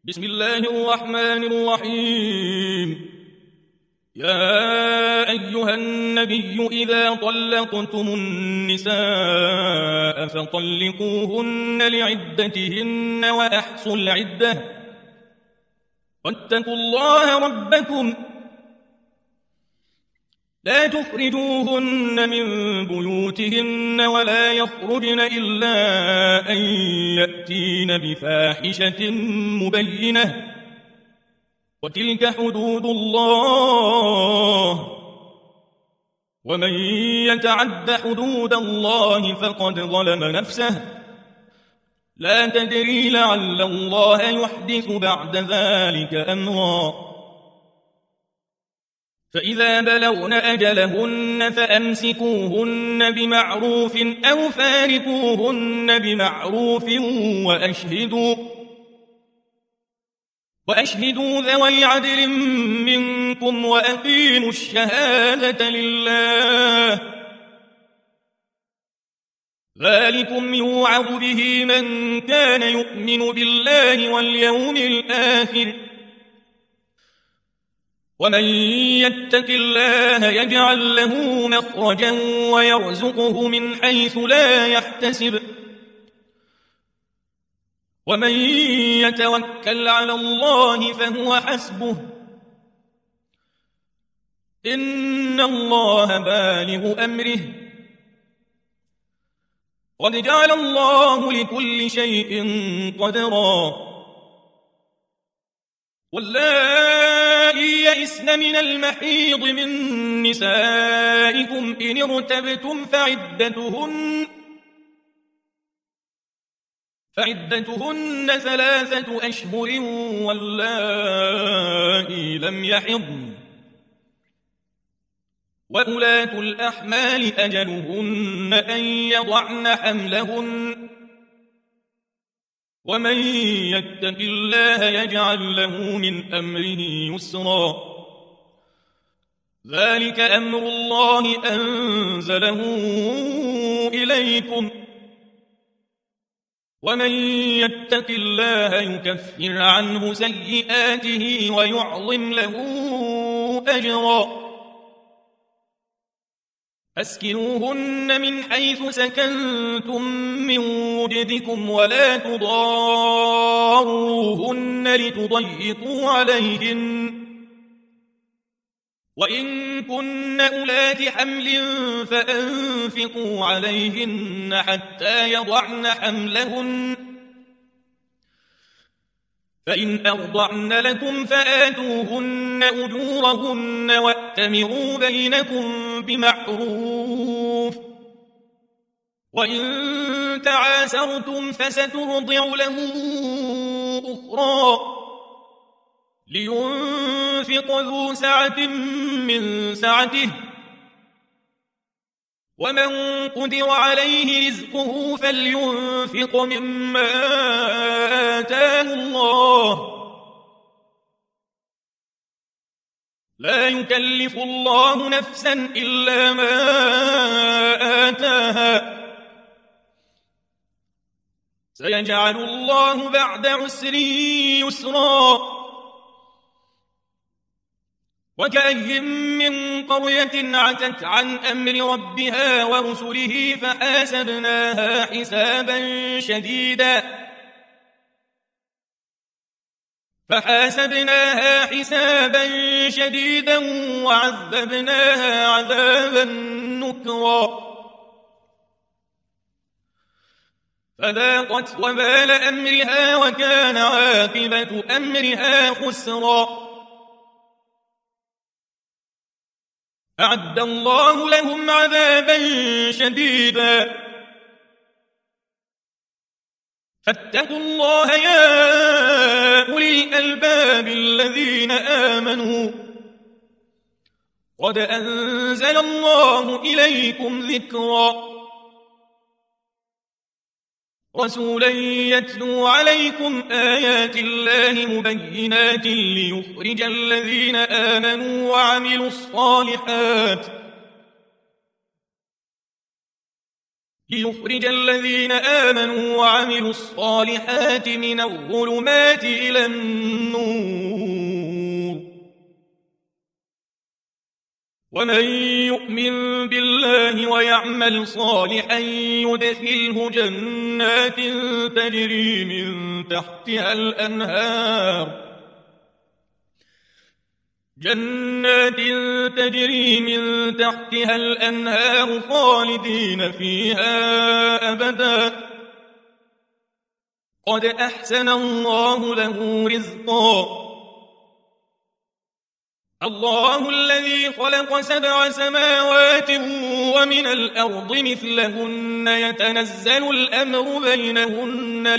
بسم الله الرحمن الرحيم. يا أيها النبي إذا طلقتم النساء فطلقوهن لعدتهن وأحصوا العدة واتقوا الله ربكم لا تخرجوهن من بيوتهن ولا يخرجن إلا أن يأتين بفاحشة مبينة وتلك حدود الله ومن يتعد حدود الله فقد ظلم نفسه لا تدري لعل الله يحدث بعد ذلك أمرا. فإذا بلغن أجلهن فأمسكوهن بمعروف أو فارقوهن بمعروف وأشهدوا ذوي عدل منكم وأقيموا الشهادة لله ذلكم يوعظ به من كان يؤمن بالله واليوم الآخر ومن يتق الله يجعل له مخرجا ويرزقه من حيث لا يحتسب ومن يتوكل على الله فهو حسبه إن الله بالغ أمره قد جعل الله لكل شيء قدرا. واللائي يئسن من المحيض من نسائكم إن ارتبتم فعدتهن 3 أشهر واللائي لم يحضن وأولاة الأحمال أجلهن أن يضعن حملهن ومن يتق الله يجعل له من أمره يسرا ذلك أمر الله أنزله إليكم ومن يتق الله يكفر عنه سيئاته ويعظم له أجرا. أسكنوهن من حيث سكنتم من وجدكم ولا تضاروهن لتضيقوا عليهن وإن كن أولات حمل فأنفقوا عليهن حتى يضعن حملهن فإن أرضعن لكم فآتوهن أجورهن وأتمروا بينكم بمعروف وإن تعاسرتم فسترضع له أخرى لينفق ذو سعة من سعته ومن قدر عليه رزقه فلينفق مما آتاه الله لا يكلف الله نفسا إلا ما آتاها سيجعل الله بعد عسر يسرا. وكأي من قرية عتت عن أمر ربها ورسله فحاسبناها حسابا شديدا وعذبناها عذابا نكرا فذاقت وبال أمرها وكان عاقبة أمرها خسرا. أعد الله لهم عذابا شديدا فاتقوا الله يا أولي الألباب الذين آمنوا قد أنزل الله إليكم ذكرا رسولا يتلو عليكم آيات الله مبينات ليخرج الذين آمنوا وعملوا الصالحات ليخرج الذين آمنوا وعملوا الصالحات من الظلمات إلى النور، ومن يؤمن بالله ويعمل صالحا يدخله جنات تجري من تحتها الأنهار خالدين فيها أبدا، قد أحسن الله له رزقا. الله الذي خلق 7 سماوات ومن الأرض مثلهن يتنزل الأمر بينهن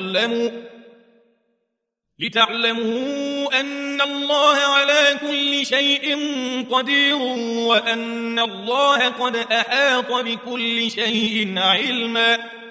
لتعلموا أن الله على كل شيء قدير، وأن الله قد أحاط بكل شيء علما.